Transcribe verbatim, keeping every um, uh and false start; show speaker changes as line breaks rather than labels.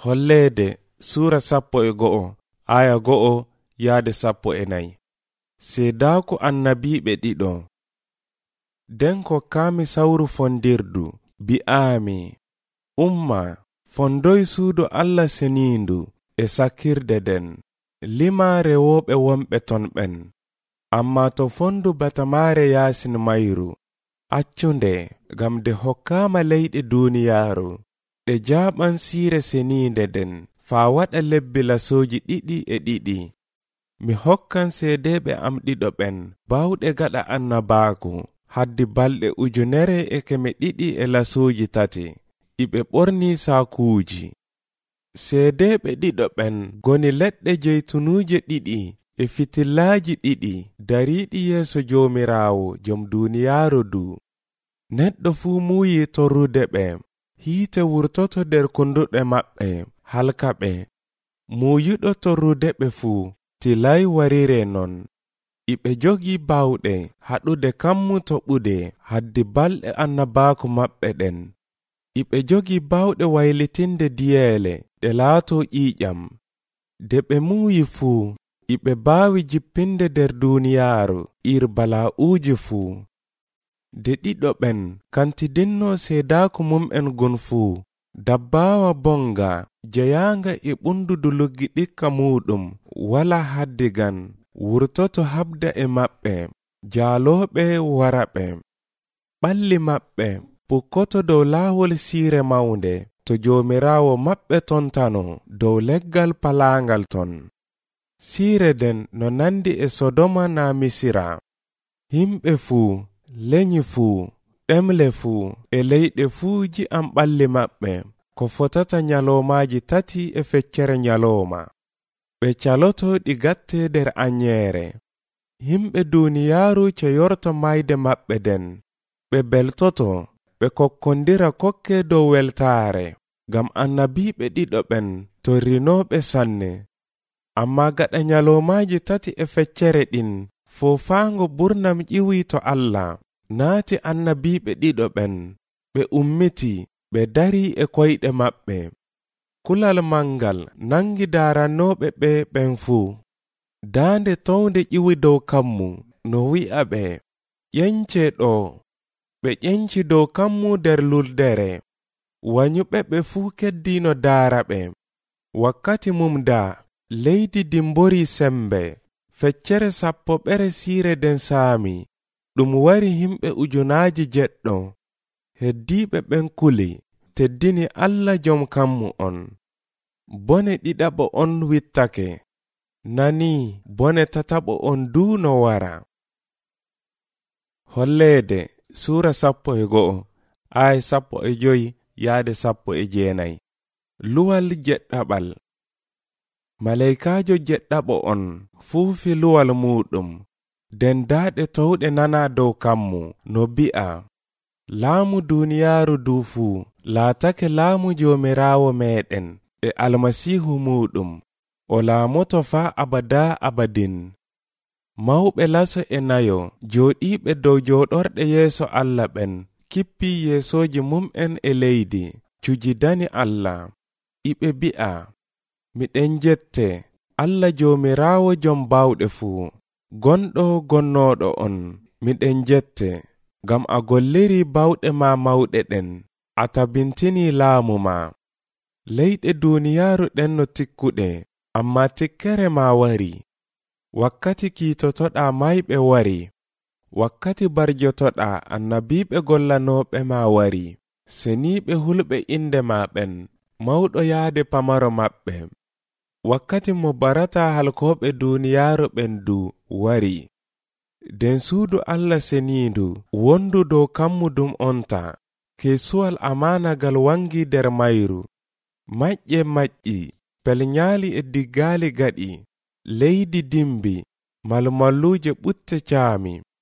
Holleede Sura sappo e go'o aya go'o yaade sappo e nayi. Seedaaku annabiiɓe ɗiɗo. Den ko kaami sawru fondirdu bi'aami, umma fondoy suudu Allah seniindu e sakirde den, lima rewooɓe wonɓe ton ɓen. Amma to fondu batamaare yaasin mayru, accunde gam de hokkaama leyɗe duuniyaaru, ɗe jaaɓan siire seniinde den, faa waɗa lebbi lasooji ɗiɗi e ɗiɗi. Mi hokkan seedeeɓe am ɗiɗo ɓen baawɗe gaɗa annabaaku, haddi balɗe ujunere e keme ɗiɗi e lasooji tati, iɓe ɓornii saakuuji. Seedeeɓe ɗiɗo ɓen goni leɗɗe jeytunuuje ɗiɗi e fitillaaji ɗiɗi dariiɗi yeeso Joomiraawo jom duuniyaaru du. Neɗɗo fuu muuyi torrude ɓe, hiite wurtoto nder konduɗe maɓɓe halka ɓe. Muuyuɗo torrude ɓe fuu tilay warire non. Iɓe jogii baawɗe haɗude kammu toɓude haddi balɗe annabaaku maɓɓe ɗen. Iɓe jogii baawɗe waylitinde diyeele ɗe laato ƴiiƴam. De ɓe muuyi fuu, iɓe baawi jippinde nder duuniyaaru ir balaa'uuji fuu. De ɗiɗo ɓen kantidinno seedaaku mum'en gon fuu, dabbaawa bonga jeyaanga e ɓundudu luggi ɗikka muɗum wala haddigan, wurtoto habda e maɓɓe, jaalooɓe wara ɓe. Ɓalli maɓɓe pukkoto dow laawol siire mawnde, to Joomiraawo maɓɓe tontano dow leggal palaangal ton. Siire den no nandi e Sodoma na Misira. Himɓe fuu, leñi fuu, ɗemle fuu e leyɗe fuu ji'am ɓalli maɓɓe, ko fotata nyaloomaji tati e feccere nyalooma. Ɓe caloto ɗi gatte nder anyeere. Himɓe duuniyaaru ceyorto mayde maɓɓe den. Ɓe beltoto, ɓe kokkondira kokke dow weltaare, gam annabiiɓe ɗiɗo ɓen torrinooɓe sanne. Amma gaɗa nyaloomaji tati e feccere ɗin, foofaango burnam ƴiwi to Allah, naati annabiiɓe ɗiɗo ɓen. Ɓe ummiti, ɓe dari e koyɗe maɓɓe. Kulal mangal nangi daarannooɓe ɓe ɓen fuu. Daande townde ƴiwi dow kammu, no wi'a ɓe, ƴence ɗo. Ɓe ƴenci dow kammu nder luldere. Wanyuɓe ɓe fuu keddiino daara ɓe. Wakkati mum da, leydi dimbori sembe, feccere sappo ɓere siire den saami, ɗum wari himɓe ujunaaji jeɗɗo. Heddiiɓe ɓen kuli, teddini Allah jom kammu on. Bone ɗiɗaɓo on wittake, nani bone tataɓo on duuno wara. Holleede Suura sappo e go'o aya sappo e joyi yaade sappo e jeenayi. Luwal jeɗɗaɓal. Malaykaajo jeɗɗaɓo on fuufi luwal muɗum, den daaɗe towɗe nana dow kammu, no bi'a, laamu duuniyaaru du fuu laatake laamu Joomiraawo meɗen e almasiihu muɗum, o laamoto faa abada abadin. Mawɓe laso e nayo jooɗiiɓe dow jooɗorɗe yeeso Allah ɓen kippii yeesooji mum'en e leydi, cujidani Allah. Iɓe bi'a, miɗen jette Allah Joomiraawo jom baawɗe fuu, gonɗo gonnooɗo on, miɗen jette, gam a golliri baawɗe ma mawɗe ɗen, a tabintini laamu ma. Leyɗe duuniyaaru ɗen no tikkuɗe, amma tikkere ma wari. Wakkati kiitotoɗa mayɓe wari, wakkati barjotoɗa annabiiɓe gollanooɓe ma wari. Seniiɓe hulɓe inde ma ɓen, mawɗo yaade pamaro maɓɓe. Wakkati mo barata halkooɓe duuniyaaru ɓen du wari. Den suudu Allah seniindu wondu dow kammudum onta, keesuwal amaanagal wangi nder mayru. Maƴƴe maƴƴi, pelñaali e diggaali gaɗi, leydi dimbi, malmalluuje ɓutte caami.